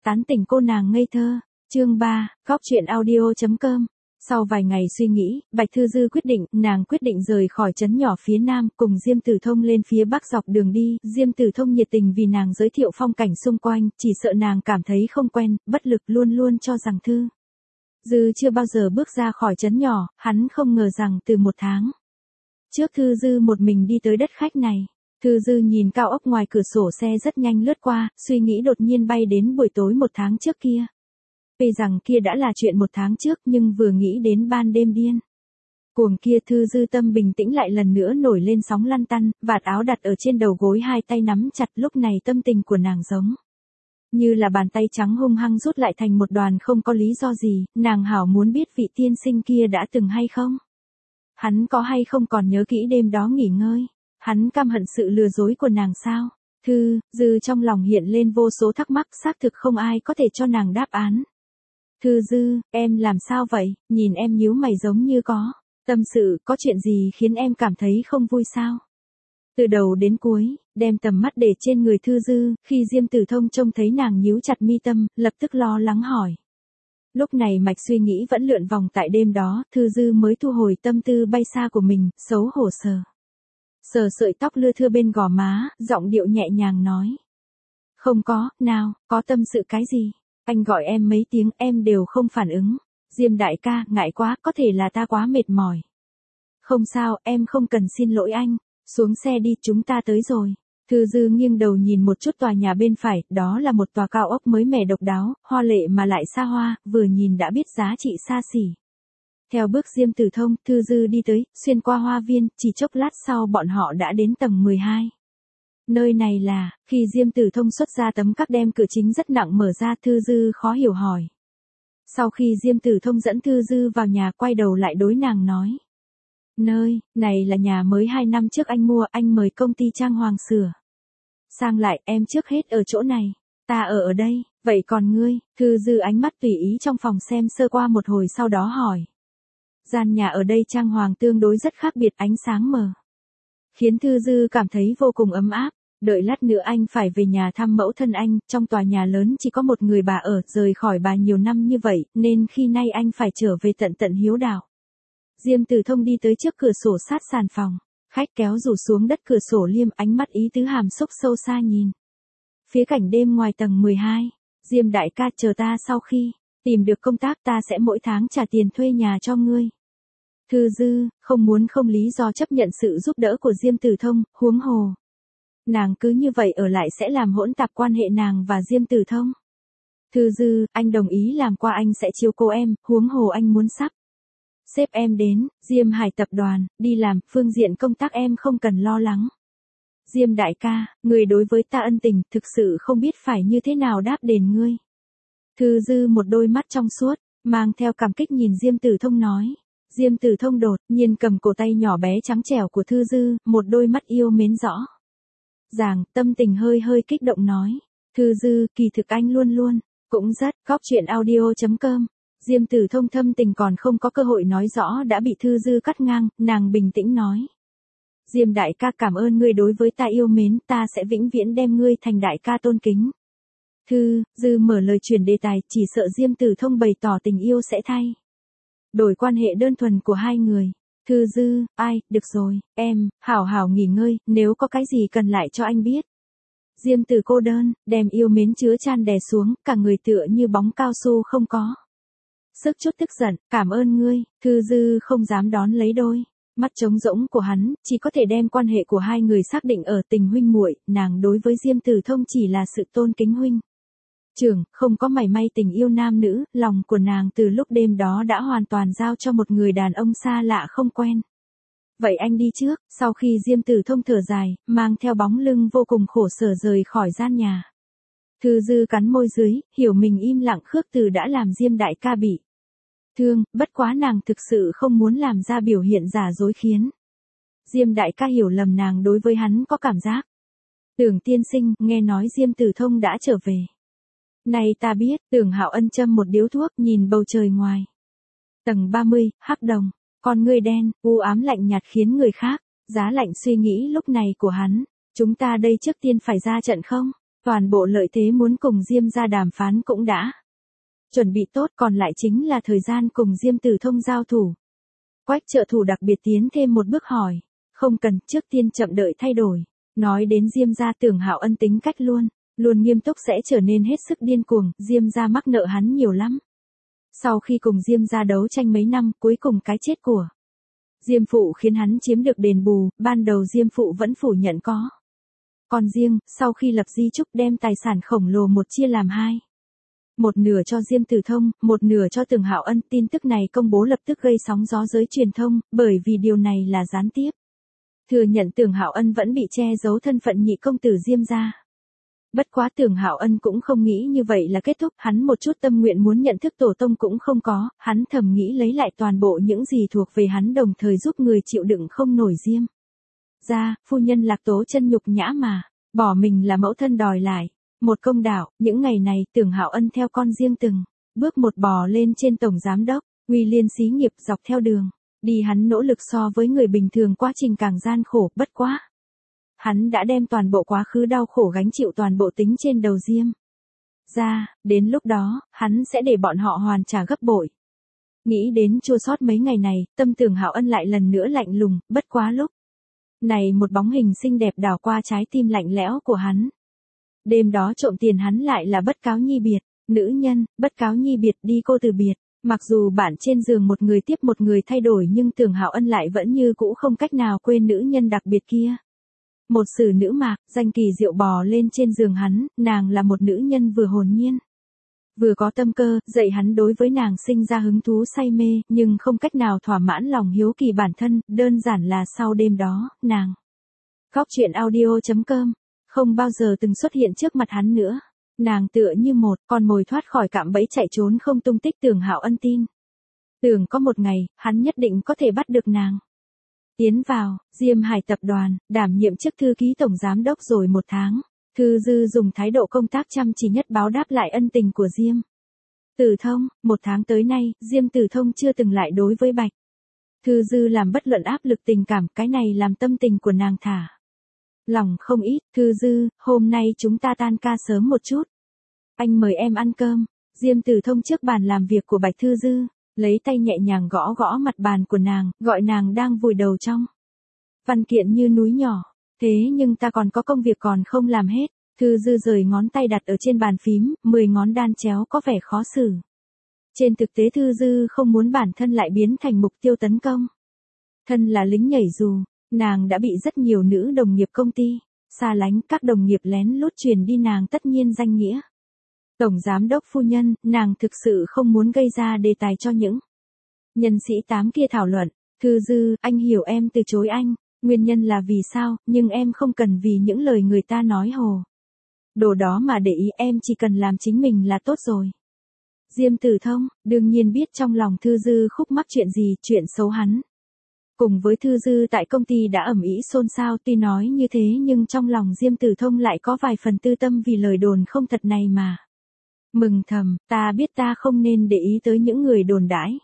tán tỉnh cô nàng ngây thơ. Chương 3, Góc truyện audio.com. Sau vài ngày suy nghĩ, Bạch Thư Dư nàng quyết định rời khỏi trấn nhỏ phía nam, cùng Diêm Tử Thông lên phía bắc dọc đường đi. Diêm Tử Thông nhiệt tình vì nàng giới thiệu phong cảnh xung quanh, chỉ sợ nàng cảm thấy không quen, bất lực luôn luôn cho rằng Thư Dư chưa bao giờ bước ra khỏi trấn nhỏ, hắn không ngờ rằng từ 1 tháng trước Thư Dư một mình đi tới đất khách này. Thư Dư nhìn cao ốc ngoài cửa sổ xe rất nhanh lướt qua, suy nghĩ đột nhiên bay đến buổi tối 1 tháng trước kia. Tuy rằng kia đã là chuyện 1 tháng trước nhưng vừa nghĩ đến ban đêm điên cuồng kia, Thư Dư tâm bình tĩnh lại lần nữa nổi lên sóng lăn tăn, vạt áo đặt ở trên đầu gối, hai tay nắm chặt. Lúc này tâm tình của nàng giống như là bàn tay trắng hung hăng rút lại thành một đoàn, không có lý do gì. Nàng hảo muốn biết vị tiên sinh kia đã từng hay không, hắn có hay không còn nhớ kỹ đêm đó nghỉ ngơi, hắn căm hận sự lừa dối của nàng sao? Thư Dư trong lòng hiện lên vô số thắc mắc, xác thực không ai có thể cho nàng đáp án. Thư Dư, em làm sao vậy? Nhìn em nhíu mày giống như có tâm sự, có chuyện gì khiến em cảm thấy không vui sao? Từ đầu đến cuối, đem tầm mắt để trên người Thư Dư, khi Diêm Tử Thông trông thấy nàng nhíu chặt mi tâm, lập tức lo lắng hỏi. Lúc này mạch suy nghĩ vẫn lượn vòng tại đêm đó, Thư Dư mới thu hồi tâm tư bay xa của mình, xấu hổ sờ sợi tóc lưa thưa bên gò má, giọng điệu nhẹ nhàng nói. Không có, nào, có tâm sự cái gì? Anh gọi em mấy tiếng em đều không phản ứng. Diêm đại ca, ngại quá, có thể là ta quá mệt mỏi. Không sao, em không cần xin lỗi anh. Xuống xe đi, chúng ta tới rồi. Thư Dư nghiêng đầu nhìn một chút tòa nhà bên phải, đó là một tòa cao ốc mới mẻ độc đáo, hoa lệ mà lại xa hoa, vừa nhìn đã biết giá trị xa xỉ. Theo bước Diêm Tử Thông, Thư Dư đi tới, xuyên qua hoa viên, chỉ chốc lát sau bọn họ đã đến tầng 12. Nơi này là, khi Diêm Tử Thông xuất ra tấm cáp đem cửa chính rất nặng mở ra, Thư Dư khó hiểu hỏi. Sau khi Diêm Tử Thông dẫn Thư Dư vào nhà, quay đầu lại đối nàng nói. Nơi này là nhà mới 2 năm trước anh mua, anh mời công ty trang hoàng sửa sang lại, em trước hết ở chỗ này. Ta ở đây, vậy còn ngươi? Thư Dư ánh mắt tùy ý trong phòng xem sơ qua một hồi sau đó hỏi. Gian nhà ở đây trang hoàng tương đối rất khác biệt, ánh sáng mờ khiến Thư Dư cảm thấy vô cùng ấm áp. Đợi lát nữa anh phải về nhà thăm mẫu thân anh, trong tòa nhà lớn chỉ có một người bà ở, rời khỏi bà nhiều năm như vậy, nên khi nay anh phải trở về tận hiếu đạo. Diêm Tử Thông đi tới trước cửa sổ sát sàn phòng, khách kéo rủ xuống đất cửa sổ liêm, ánh mắt ý tứ hàm xúc sâu xa nhìn phía cảnh đêm ngoài tầng 12. Diêm đại ca, chờ ta sau khi tìm được công tác ta sẽ mỗi tháng trả tiền thuê nhà cho ngươi. Thư Dư, không muốn không lý do chấp nhận sự giúp đỡ của Diêm Tử Thông, huống hồ nàng cứ như vậy ở lại sẽ làm hỗn tạp quan hệ nàng và Diêm Tử Thông. Thư Dư, anh đồng ý làm qua anh sẽ chiếu cố em, huống hồ anh muốn sắp xếp em đến Diêm Hải tập đoàn, đi làm, phương diện công tác em không cần lo lắng. Diêm đại ca, người đối với ta ân tình, thực sự không biết phải như thế nào đáp đền ngươi. Thư Dư một đôi mắt trong suốt, mang theo cảm kích nhìn Diêm Tử Thông nói. Diêm Tử Thông đột nhiên cầm cổ tay nhỏ bé trắng trẻo của Thư Dư, một đôi mắt yêu mến rõ ràng, tâm tình hơi kích động nói. Thư Dư, kỳ thực anh luôn luôn cũng rất, Góc truyện audio.com. Diêm Tử Thông thâm tình còn không có cơ hội nói rõ đã bị Thư Dư cắt ngang, nàng bình tĩnh nói. Diêm đại ca, cảm ơn ngươi đối với ta yêu mến, ta sẽ vĩnh viễn đem ngươi thành đại ca tôn kính. Thư Dư mở lời chuyển đề tài, chỉ sợ Diêm Tử Thông bày tỏ tình yêu sẽ thay đổi quan hệ đơn thuần của hai người. Thư Dư, ai, được rồi, em, hảo nghỉ ngơi, nếu có cái gì cần lại cho anh biết. Diêm Tử cô đơn, đem yêu mến chứa chan đè xuống, cả người tựa như bóng cao su không có sức chút tức giận, cảm ơn ngươi. Thư Dư không dám đón lấy đôi mắt trống rỗng của hắn, chỉ có thể đem quan hệ của hai người xác định ở tình huynh muội, nàng đối với Diêm Tử Thông chỉ là sự tôn kính huynh trưởng, không có mảy may tình yêu nam nữ, lòng của nàng từ lúc đêm đó đã hoàn toàn giao cho một người đàn ông xa lạ không quen. Vậy anh đi trước. Sau khi Diêm Tử Thông thở dài, mang theo bóng lưng vô cùng khổ sở rời khỏi gian nhà. Thư Dư cắn môi dưới, hiểu mình im lặng khước từ đã làm Diêm đại ca bị thương, bất quá nàng thực sự không muốn làm ra biểu hiện giả dối khiến Diêm đại ca hiểu lầm nàng đối với hắn có cảm giác. Tưởng tiên sinh, nghe nói Diêm Tử Thông đã trở về. Này ta biết, Tưởng Hạo Ân châm một điếu thuốc, nhìn bầu trời ngoài tầng 30, hắc đồng, con ngươi đen, u ám lạnh nhạt khiến người khác giá lạnh suy nghĩ lúc này của hắn. Chúng ta đây trước tiên phải ra trận không? Toàn bộ lợi thế muốn cùng Diêm gia đàm phán cũng đã chuẩn bị tốt, còn lại chính là thời gian cùng Diêm Tử Thông giao thủ. Quách trợ thủ đặc biệt tiến thêm một bước hỏi, không cần, trước tiên chậm đợi thay đổi. Nói đến Diêm gia, Tưởng Hạo Ân tính cách luôn nghiêm túc sẽ trở nên hết sức điên cuồng, Diêm gia mắc nợ hắn nhiều lắm. Sau khi cùng Diêm gia đấu tranh mấy năm, cuối cùng cái chết của Diêm phụ khiến hắn chiếm được đền bù, ban đầu Diêm phụ vẫn phủ nhận có. Còn riêng, sau khi lập di chúc đem tài sản khổng lồ một chia làm hai. Một nửa cho Diêm Tử Thông, một nửa cho Tưởng Hạo Ân. Tin tức này công bố lập tức gây sóng gió giới truyền thông, bởi vì điều này là gián tiếp thừa nhận Tưởng Hạo Ân vẫn bị che giấu thân phận nhị công tử Diêm gia. Bất quá Tưởng Hạo Ân cũng không nghĩ như vậy là kết thúc, hắn một chút tâm nguyện muốn nhận thức tổ tông cũng không có, hắn thầm nghĩ lấy lại toàn bộ những gì thuộc về hắn, đồng thời giúp người chịu đựng không nổi Diêm gia. Phu nhân Lạc Tố chân nhục nhã mà, bỏ mình là mẫu thân đòi lại một công đạo. Những ngày này Tưởng Hạo Ân theo con riêng từng bước một bò lên trên tổng giám đốc uy liên xí nghiệp, dọc theo đường đi hắn nỗ lực so với người bình thường quá trình càng gian khổ, bất quá hắn đã đem toàn bộ quá khứ đau khổ gánh chịu toàn bộ tính trên đầu Diêm gia, đến lúc đó, hắn sẽ để bọn họ hoàn trả gấp bội. Nghĩ đến chua xót mấy ngày này, tâm Tưởng Hạo Ân lại lần nữa lạnh lùng, bất quá lúc này một bóng hình xinh đẹp đảo qua trái tim lạnh lẽo của hắn. Đêm đó trộm tiền hắn lại là Bất Cáo Nhi biệt, nữ nhân, Bất Cáo Nhi biệt đi cô từ biệt. Mặc dù bản trên giường một người tiếp một người thay đổi, nhưng Tưởng Hạo Ân lại vẫn như cũ không cách nào quên nữ nhân đặc biệt kia. Một xử nữ mạc, danh kỳ diệu bò lên trên giường hắn, nàng là một nữ nhân vừa hồn nhiên, vừa có tâm cơ, dạy hắn đối với nàng sinh ra hứng thú say mê, nhưng không cách nào thỏa mãn lòng hiếu kỳ bản thân, đơn giản là sau đêm đó, nàng Góc Chuyện Audio.com không bao giờ từng xuất hiện trước mặt hắn nữa. Nàng tựa như một con mồi thoát khỏi cạm bẫy chạy trốn không tung tích. Tưởng Hạo Ân tin tưởng có một ngày, hắn nhất định có thể bắt được nàng. Tiến vào Diêm Hải tập đoàn, đảm nhiệm chức thư ký tổng giám đốc rồi một tháng. Thư Dư dùng thái độ công tác chăm chỉ nhất báo đáp lại ân tình của Diêm Tử Thông. Một tháng tới nay, Diêm Tử Thông chưa từng lại đối với Bạch Thư Dư làm bất luận áp lực tình cảm, cái này làm tâm tình của nàng thả lòng không ít. Thư Dư, hôm nay chúng ta tan ca sớm một chút. Anh mời em ăn cơm. Diêm Tử Thông trước bàn làm việc của Bạch Thư Dư, lấy tay nhẹ nhàng gõ gõ mặt bàn của nàng, gọi nàng đang vùi đầu trong văn kiện như núi nhỏ. Thế nhưng ta còn có công việc còn không làm hết. Thư Dư rời ngón tay đặt ở trên bàn phím, 10 ngón đan chéo có vẻ khó xử. Trên thực tế Thư Dư không muốn bản thân lại biến thành mục tiêu tấn công. Thân là lính nhảy dù, nàng đã bị rất nhiều nữ đồng nghiệp công ty xa lánh, các đồng nghiệp lén lút truyền đi nàng tất nhiên danh nghĩa tổng giám đốc phu nhân. Nàng thực sự không muốn gây ra đề tài cho những nhân sĩ tám kia thảo luận. Thư Dư, anh hiểu em từ chối anh, nguyên nhân là vì sao, nhưng em không cần vì những lời người ta nói hồ đồ đó mà để ý, em chỉ cần làm chính mình là tốt rồi. Diêm Tử Thông, đương nhiên biết trong lòng Thư Dư khúc mắc chuyện gì, chuyện xấu hắn cùng với Thư Dư tại công ty đã ầm ĩ xôn xao. Tuy nói như thế nhưng trong lòng Diêm Tử Thông lại có vài phần tư tâm vì lời đồn không thật này mà mừng thầm, ta biết ta không nên để ý tới những người đồn đãi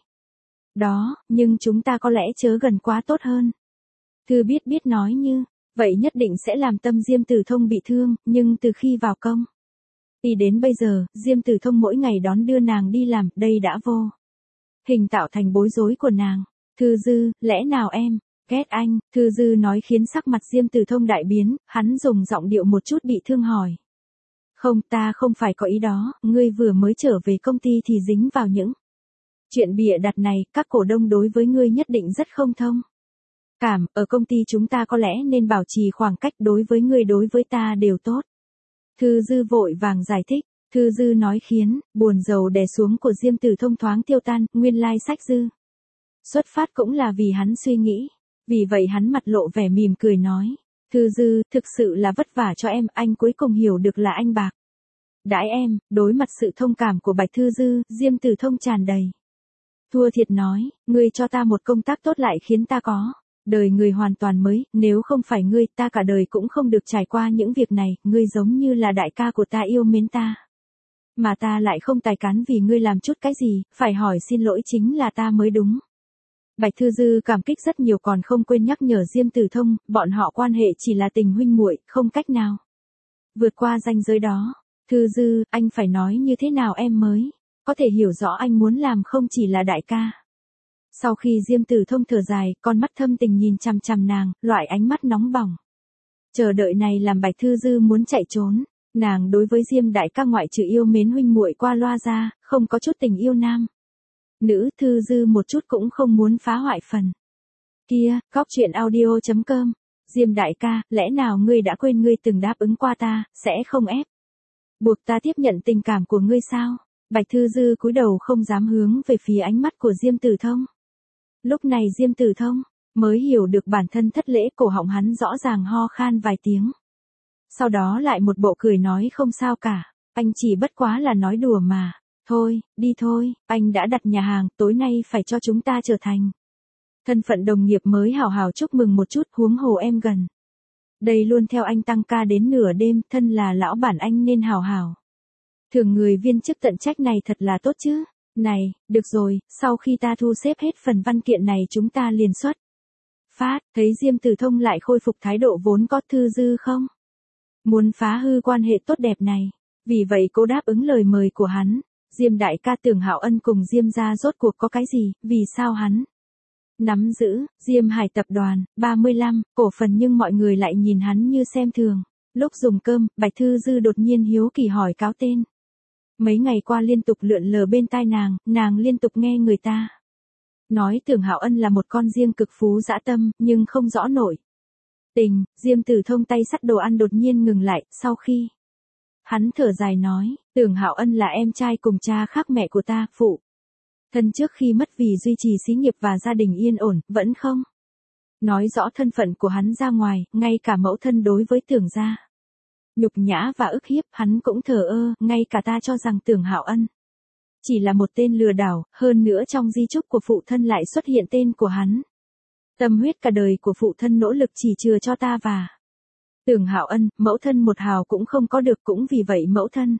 đó, nhưng chúng ta có lẽ chớ gần quá tốt hơn. Thư biết nói như vậy nhất định sẽ làm tâm Diêm Tử Thông bị thương, nhưng từ khi vào công ty đến bây giờ, Diêm Tử Thông mỗi ngày đón đưa nàng đi làm, đây đã vô hình tạo thành bối rối của nàng. Thư Dư, lẽ nào em ghét anh? Thư Dư nói khiến sắc mặt Diêm Tử Thông đại biến, hắn dùng giọng điệu một chút bị thương hỏi. Không, ta không phải có ý đó, ngươi vừa mới trở về công ty thì dính vào những chuyện bịa đặt này, các cổ đông đối với ngươi nhất định rất không thông cảm, ở công ty chúng ta có lẽ nên bảo trì khoảng cách, đối với ngươi đối với ta đều tốt. Thư Dư vội vàng giải thích. Thư Dư nói khiến buồn rầu đè xuống của Diêm Tử Thông thoáng tiêu tan, nguyên lai sách dư xuất phát cũng là vì hắn suy nghĩ. Vì vậy hắn mặt lộ vẻ mỉm cười nói, Thư Dư, thực sự là vất vả cho em, anh cuối cùng hiểu được là anh bạc đãi em. Đối mặt sự thông cảm của Bạch Thư Dư, Diêm Tử Thông tràn đầy thua thiệt nói, ngươi cho ta một công tác tốt lại khiến ta có đời người hoàn toàn mới, nếu không phải ngươi, ta cả đời cũng không được trải qua những việc này. Ngươi giống như là đại ca của ta, yêu mến ta, mà ta lại không tài cán vì ngươi làm chút cái gì, phải hỏi xin lỗi chính là ta mới đúng. Bạch Thư Dư cảm kích rất nhiều, còn không quên nhắc nhở Diêm Tử Thông, bọn họ quan hệ chỉ là tình huynh muội, không cách nào vượt qua ranh giới đó. Thư Dư, anh phải nói như thế nào em mới có thể hiểu rõ anh muốn làm không chỉ là đại ca. Sau khi Diêm Tử Thông thở dài, con mắt thâm tình nhìn chằm chằm nàng, loại ánh mắt nóng bỏng. Chờ đợi này làm Bạch Thư Dư muốn chạy trốn. Nàng đối với Diêm đại ca ngoại trừ yêu mến huynh muội qua loa ra, không có chút tình yêu nam. Nữ. Thư Dư một chút cũng không muốn phá hoại phần. Kia, góc chuyện audio.com. Diêm đại ca, lẽ nào ngươi đã quên ngươi từng đáp ứng qua ta, sẽ không ép buộc ta tiếp nhận tình cảm của ngươi sao? Bạch Thư Dư cúi đầu không dám hướng về phía ánh mắt của Diêm Tử Thông. Lúc này Diêm Tử Thông mới hiểu được bản thân thất lễ, cổ họng hắn rõ ràng ho khan vài tiếng. Sau đó lại một bộ cười nói không sao cả, anh chỉ bất quá là nói đùa mà. Thôi, đi thôi, anh đã đặt nhà hàng, tối nay phải cho chúng ta trở thành thân phận đồng nghiệp mới hào hào chúc mừng một chút, huống hồ em gần đây luôn theo anh tăng ca đến nửa đêm, thân là lão bản anh nên hào hào thưởng người viên chức tận trách này thật là tốt chứ. Này, được rồi, sau khi ta thu xếp hết phần văn kiện này chúng ta liền xuất phát. Thấy Diêm Tử Thông lại khôi phục thái độ vốn có. Thư Dư không muốn phá hư quan hệ tốt đẹp này, vì vậy cô đáp ứng lời mời của hắn. Diêm đại ca, Tưởng Hạo Ân cùng Diêm gia rốt cuộc có cái gì, vì sao hắn nắm giữ Diêm Hải tập đoàn 35 cổ phần nhưng mọi người lại nhìn hắn như xem thường. Lúc dùng cơm, Bạch Thư Dư đột nhiên hiếu kỳ hỏi cáo tên. Mấy ngày qua liên tục lượn lờ bên tai nàng liên tục nghe người ta nói Tưởng Hạo Ân là một con riêng cực phú dã tâm, nhưng không rõ nổi tình. Diêm Tử Thông tay xắt đồ ăn đột nhiên ngừng lại, sau khi hắn thở dài nói, Tưởng Hạo Ân là em trai cùng cha khác mẹ của ta, phụ thân trước khi mất vì duy trì xí nghiệp và gia đình yên ổn, vẫn không nói rõ thân phận của hắn ra ngoài, ngay cả mẫu thân đối với Tưởng gia nhục nhã và ức hiếp, hắn cũng thờ ơ, ngay cả ta cho rằng Tưởng Hạo Ân chỉ là một tên lừa đảo, hơn nữa trong di chúc của phụ thân lại xuất hiện tên của hắn. Tâm huyết cả đời của phụ thân nỗ lực chỉ chừa cho ta và Tưởng Hạo Ân, mẫu thân một hào cũng không có được, cũng vì vậy mẫu thân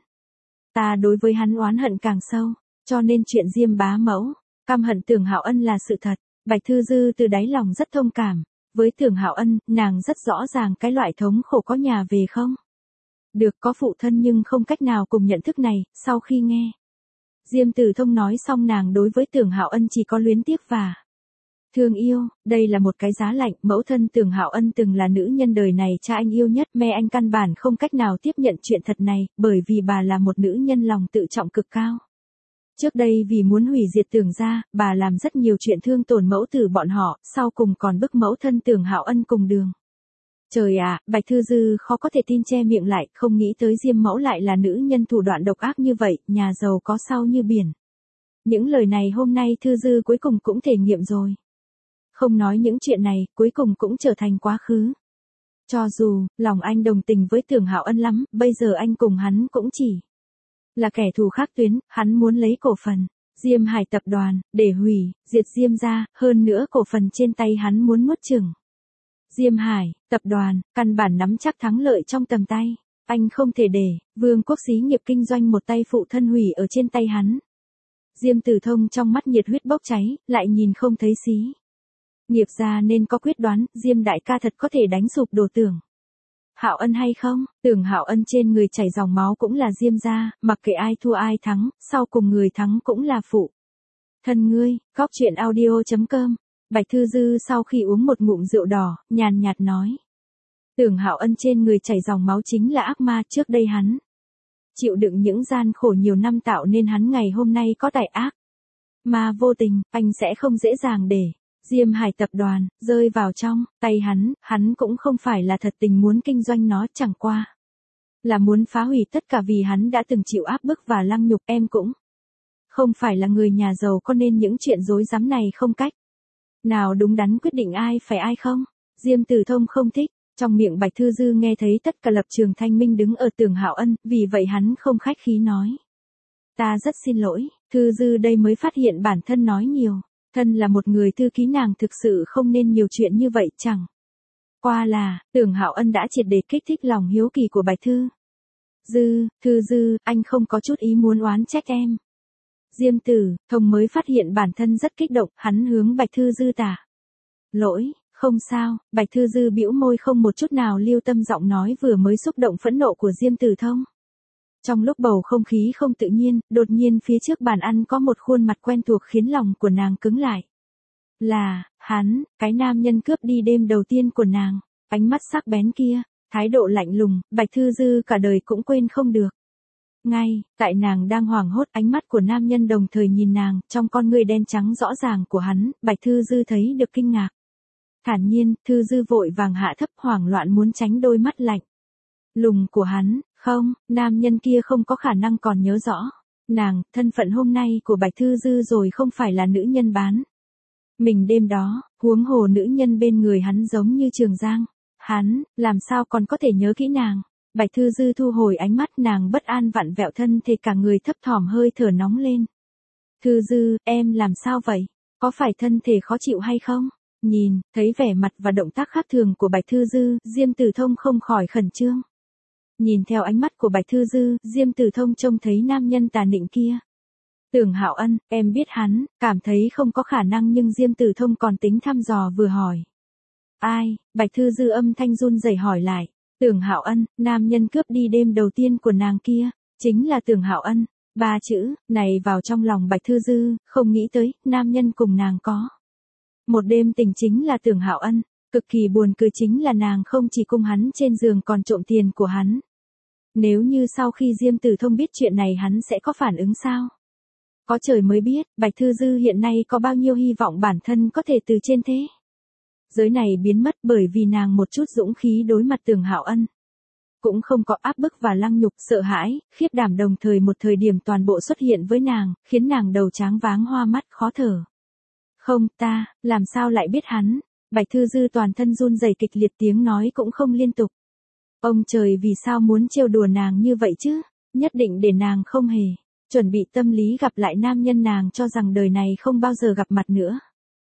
ta đối với hắn oán hận càng sâu, cho nên chuyện Diêm bá mẫu căm hận Tưởng Hạo Ân là sự thật. Bạch Thư Dư từ đáy lòng rất thông cảm với Tưởng Hạo Ân, nàng rất rõ ràng cái loại thống khổ có nhà về không được có phụ thân nhưng không cách nào cùng nhận thức này. Sau khi nghe Diêm Tử Thông nói xong, nàng đối với Tưởng Hạo Ân chỉ có luyến tiếc và thương yêu. Đây là một cái giá lạnh, mẫu thân Tưởng Hạo Ân từng là nữ nhân đời này cha anh yêu nhất, mẹ anh căn bản không cách nào tiếp nhận chuyện thật này, bởi vì bà là một nữ nhân lòng tự trọng cực cao. Trước đây vì muốn hủy diệt Tưởng gia, bà làm rất nhiều chuyện thương tổn mẫu tử bọn họ, sau cùng còn bức mẫu thân Tưởng Hạo Ân cùng đường. Trời ạ, Bạch Thư Dư khó có thể tin che miệng lại, không nghĩ tới Diêm mẫu lại là nữ nhân thủ đoạn độc ác như vậy, nhà giàu có sau như biển. Những lời này hôm nay Thư Dư cuối cùng cũng thể nghiệm rồi. Không nói những chuyện này, cuối cùng cũng trở thành quá khứ. Cho dù, lòng anh đồng tình với Tưởng Hạo Ân lắm, bây giờ anh cùng hắn cũng chỉ là kẻ thù khác tuyến, hắn muốn lấy cổ phần Diêm Hải tập đoàn, để hủy, diệt Diêm gia, hơn nữa cổ phần trên tay hắn muốn nuốt chửng Diêm Hải tập đoàn, căn bản nắm chắc thắng lợi trong tầm tay. Anh không thể để vương quốc xí nghiệp kinh doanh một tay phụ thân hủy ở trên tay hắn. Diêm Tử Thông trong mắt nhiệt huyết bốc cháy, lại nhìn không thấy xí nghiệp ra nên có quyết đoán. Diêm đại ca thật có thể đánh sụp đổ Tưởng Hạo Ân hay không? Tưởng Hạo Ân trên người chảy dòng máu cũng là Diêm gia, mặc kệ ai thua ai thắng, sau cùng người thắng cũng là phụ thân ngươi. Góc chuyện audio.com. Bạch Thư Dư sau khi uống một ngụm rượu đỏ, nhàn nhạt nói. Tưởng Hạo Ân trên người chảy dòng máu chính là ác ma, trước đây hắn chịu đựng những gian khổ nhiều năm tạo nên hắn ngày hôm nay có tài ác mà vô tình, anh sẽ không dễ dàng để Diêm Hải tập đoàn rơi vào trong tay hắn cũng không phải là thật tình muốn kinh doanh nó, chẳng qua là muốn phá hủy tất cả vì hắn đã từng chịu áp bức và lăng nhục. Em cũng không phải là người nhà giàu có nên những chuyện rối rắm này không cách nào đúng đắn quyết định ai phải ai không. Diêm Tử Thông không thích. Trong miệng Bạch Thư Dư nghe thấy tất cả lập trường thanh minh đứng ở Tưởng Hạo Ân, vì vậy hắn không khách khí nói. Ta rất xin lỗi. Thư Dư đây mới phát hiện bản thân nói nhiều. Thân là một người thư ký nàng thực sự không nên nhiều chuyện như vậy, chẳng qua là Tưởng Hạo Ân đã triệt để kích thích lòng hiếu kỳ của Bạch Thư Dư, anh không có chút ý muốn oán trách em. Diêm Tử Thông mới phát hiện bản thân rất kích động, hắn hướng Bạch Thư Dư tả lỗi. Không sao, Bạch Thư Dư bĩu môi không một chút nào lưu tâm giọng nói vừa mới xúc động phẫn nộ của Diêm Tử Thông. Trong lúc bầu không khí không tự nhiên, đột nhiên phía trước bàn ăn có một khuôn mặt quen thuộc khiến lòng của nàng cứng lại. Là, hắn, cái nam nhân cướp đi đêm đầu tiên của nàng, ánh mắt sắc bén kia, thái độ lạnh lùng, Bạch Thư Dư cả đời cũng quên không được. Ngay, tại nàng đang hoảng hốt, ánh mắt của nam nhân đồng thời nhìn nàng, trong con ngươi đen trắng rõ ràng của hắn, Bạch Thư Dư thấy được kinh ngạc. Thản nhiên, Thư Dư vội vàng hạ thấp hoảng loạn muốn tránh đôi mắt lạnh lùng của hắn, không, nam nhân kia không có khả năng còn nhớ rõ. Nàng, thân phận hôm nay của Bạch Thư Dư rồi không phải là nữ nhân bán mình đêm đó, huống hồ nữ nhân bên người hắn giống như Trường Giang. Hắn, làm sao còn có thể nhớ kỹ nàng. Bạch Thư Dư thu hồi ánh mắt, nàng bất an vặn vẹo thân thể cả người thấp thỏm hơi thở nóng lên. Thư Dư, em làm sao vậy? Có phải thân thể khó chịu hay không? Nhìn, thấy vẻ mặt và động tác khác thường của Bạch Thư Dư, Diêm Tử Thông không khỏi khẩn trương. Nhìn theo ánh mắt của Bạch Thư Dư, Diêm Tử Thông trông thấy nam nhân tà nịnh kia. Tưởng Hạo Ân, em biết hắn, cảm thấy không có khả năng nhưng Diêm Tử Thông còn tính thăm dò vừa hỏi. Ai? Bạch Thư Dư âm thanh run rẩy hỏi lại. Tưởng Hạo Ân, nam nhân cướp đi đêm đầu tiên của nàng kia, chính là Tưởng Hạo Ân. Ba chữ này vào trong lòng Bạch Thư Dư, không nghĩ tới, nam nhân cùng nàng có một đêm tình chính là Tưởng Hạo Ân. Cực kỳ buồn cười chính là nàng không chỉ cung hắn trên giường còn trộm tiền của hắn. Nếu như sau khi Diêm Tử Thông biết chuyện này hắn sẽ có phản ứng sao? Có trời mới biết, Bạch Thư Dư hiện nay có bao nhiêu hy vọng bản thân có thể từ trên thế giới này biến mất bởi vì nàng một chút dũng khí đối mặt Tưởng Hạo Ân. Cũng không có áp bức và lăng nhục, sợ hãi, khiếp đảm đồng thời một thời điểm toàn bộ xuất hiện với nàng, khiến nàng đầu tráng váng hoa mắt khó thở. Không, ta, làm sao lại biết hắn? Bạch Thư Dư toàn thân run rẩy kịch liệt tiếng nói cũng không liên tục. Ông trời vì sao muốn trêu đùa nàng như vậy chứ? Nhất định để nàng không hề chuẩn bị tâm lý gặp lại nam nhân nàng cho rằng đời này không bao giờ gặp mặt nữa.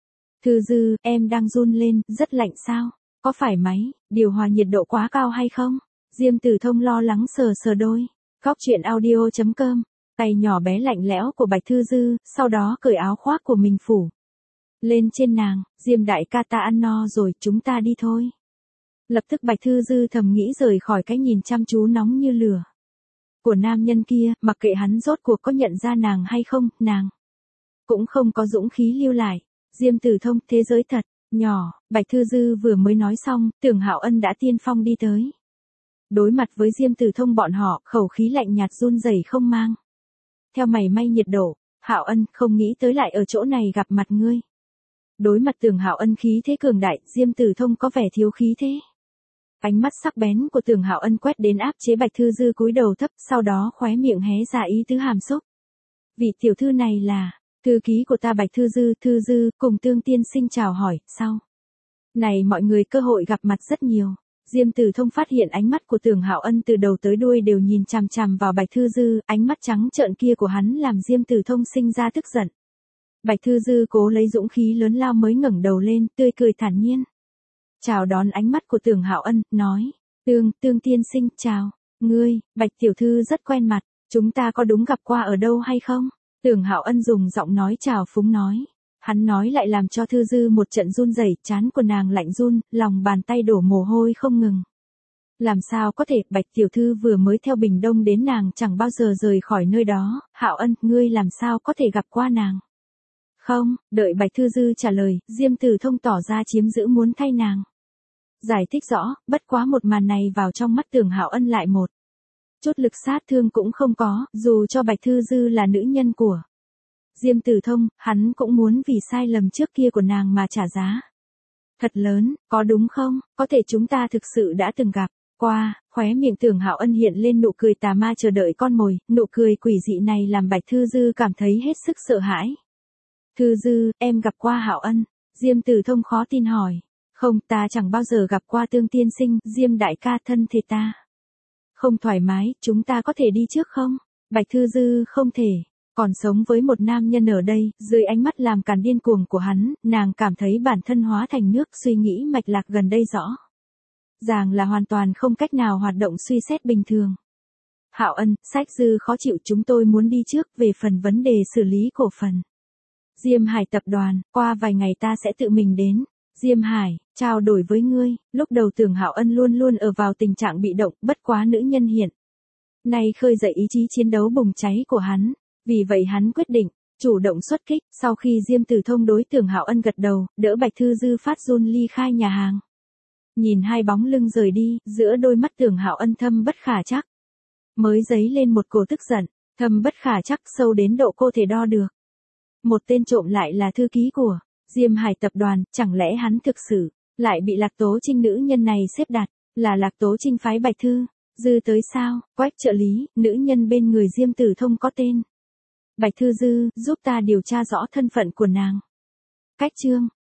Thư Dư, em đang run lên, rất lạnh sao? Có phải máy điều hòa nhiệt độ quá cao hay không? Diêm Tử Thông lo lắng sờ sờ đôi. Góc chuyện audio.com. Tay nhỏ bé lạnh lẽo của Bạch Thư Dư, sau đó cởi áo khoác của mình phủ lên trên nàng. Diêm đại ca, ta ăn no rồi, chúng ta đi thôi. Lập tức Bạch Thư Dư thầm nghĩ rời khỏi cái nhìn chăm chú nóng như lửa của nam nhân kia, mặc kệ hắn rốt cuộc có nhận ra nàng hay không, nàng cũng không có dũng khí lưu lại. Diêm Tử Thông, thế giới thật nhỏ. Bạch Thư Dư vừa mới nói xong, Tưởng Hạo Ân đã tiên phong đi tới. Đối mặt với Diêm Tử Thông bọn họ, khẩu khí lạnh nhạt run rẩy không mang theo mảy may nhiệt độ. Hạo Ân, không nghĩ tới lại ở chỗ này gặp mặt ngươi. Đối mặt Tưởng Hạo Ân khí thế cường đại, Diêm Tử Thông có vẻ thiếu khí thế. Ánh mắt sắc bén của Tưởng Hạo Ân quét đến áp chế Bạch Thư Dư cúi đầu thấp, sau đó khóe miệng hé ra ý tứ hàm xúc. Vị tiểu thư này là thư ký của ta Bạch Thư Dư. Thư Dư, cùng Tương tiên sinh chào hỏi, sau này mọi người cơ hội gặp mặt rất nhiều. Diêm Tử Thông phát hiện ánh mắt của Tưởng Hạo Ân từ đầu tới đuôi đều nhìn chằm chằm vào Bạch Thư Dư, ánh mắt trắng trợn kia của hắn làm Diêm Tử Thông sinh ra tức giận. Bạch Thư Dư cố lấy dũng khí lớn lao mới ngẩng đầu lên, tươi cười thản nhiên chào đón ánh mắt của Tưởng Hạo Ân, nói: Tương tiên sinh, chào. Ngươi, Bạch tiểu thư rất quen mặt, chúng ta có đúng gặp qua ở đâu hay không? Tưởng Hạo Ân dùng giọng nói trào phúng nói. Hắn nói lại làm cho Thư Dư một trận run rẩy, trán của nàng lạnh run, lòng bàn tay đổ mồ hôi không ngừng. Làm sao có thể, Bạch tiểu thư vừa mới theo Bình Đông đến, nàng chẳng bao giờ rời khỏi nơi đó. Hạo Ân, ngươi làm sao có thể gặp qua nàng? Không, đợi Bạch Thư Dư trả lời, Diêm Tử Thông tỏ ra chiếm giữ muốn thay nàng giải thích rõ, bất quá một màn này vào trong mắt Tưởng Hạo Ân lại một chút lực sát thương cũng không có, dù cho Bạch Thư Dư là nữ nhân của Diêm Tử Thông, hắn cũng muốn vì sai lầm trước kia của nàng mà trả giá thật lớn, có đúng không? Có thể chúng ta thực sự đã từng gặp qua. Khóe miệng Tưởng Hạo Ân hiện lên nụ cười tà ma chờ đợi con mồi, nụ cười quỷ dị này làm Bạch Thư Dư cảm thấy hết sức sợ hãi. Thư Dư, em gặp qua Hạo Ân? Diêm Tử Thông khó tin hỏi. Không, ta chẳng bao giờ gặp qua Tương tiên sinh. Diêm đại ca, thân thể ta không thoải mái, chúng ta có thể đi trước không? Bạch Thư Dư không thể còn sống với một nam nhân ở đây. Dưới ánh mắt làm càn điên cuồng của hắn, nàng cảm thấy bản thân hóa thành nước, suy nghĩ mạch lạc gần đây rõ ràng là hoàn toàn không cách nào hoạt động suy xét bình thường. Hạo Ân, Sách Dư khó chịu, chúng tôi muốn đi trước. Về phần vấn đề xử lý cổ phần Diêm Hải tập đoàn, qua vài ngày ta sẽ tự mình đến. Diêm Hải, trao đổi với ngươi, lúc đầu Tưởng Hạo Ân luôn luôn ở vào tình trạng bị động, bất quá nữ nhân hiện nay khơi dậy ý chí chiến đấu bùng cháy của hắn, vì vậy hắn quyết định chủ động xuất kích. Sau khi Diêm Tử Thông đối Tưởng Hạo Ân gật đầu, đỡ Bạch Thư Dư phát run ly khai nhà hàng. Nhìn hai bóng lưng rời đi, giữa đôi mắt Tưởng Hạo Ân thâm bất khả trắc, mới dấy lên một cổ tức giận, thâm bất khả trắc sâu đến độ cô thể đo được. Một tên trộm lại là thư ký của Diêm Hải tập đoàn, chẳng lẽ hắn thực sự lại bị Lạc Tố Trinh nữ nhân này xếp đặt, là Lạc Tố Trinh phái Bạch Thư Dư tới sao? Quách trợ lý, nữ nhân bên người Diêm Tử Thông có tên Bạch Thư Dư, giúp ta điều tra rõ thân phận của nàng. Cách chương